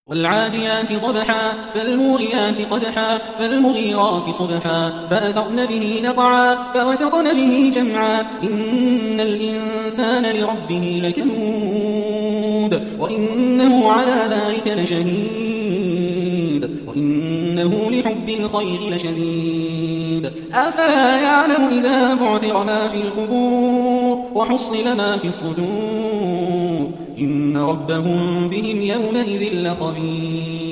والعاديات ضبحا فالموريات قدحا فالمغيرات صبحا فأثرن به نقعا فوسطن به جمعا إن الإنسان لربه لكنود وإنه على ذلك لشهيد وإنه لحب الخير لشديد أفلا يعلم إذا بعثر ما في القبور وحصل ما في الصدور إن ربهم بهم يومئذ لخبير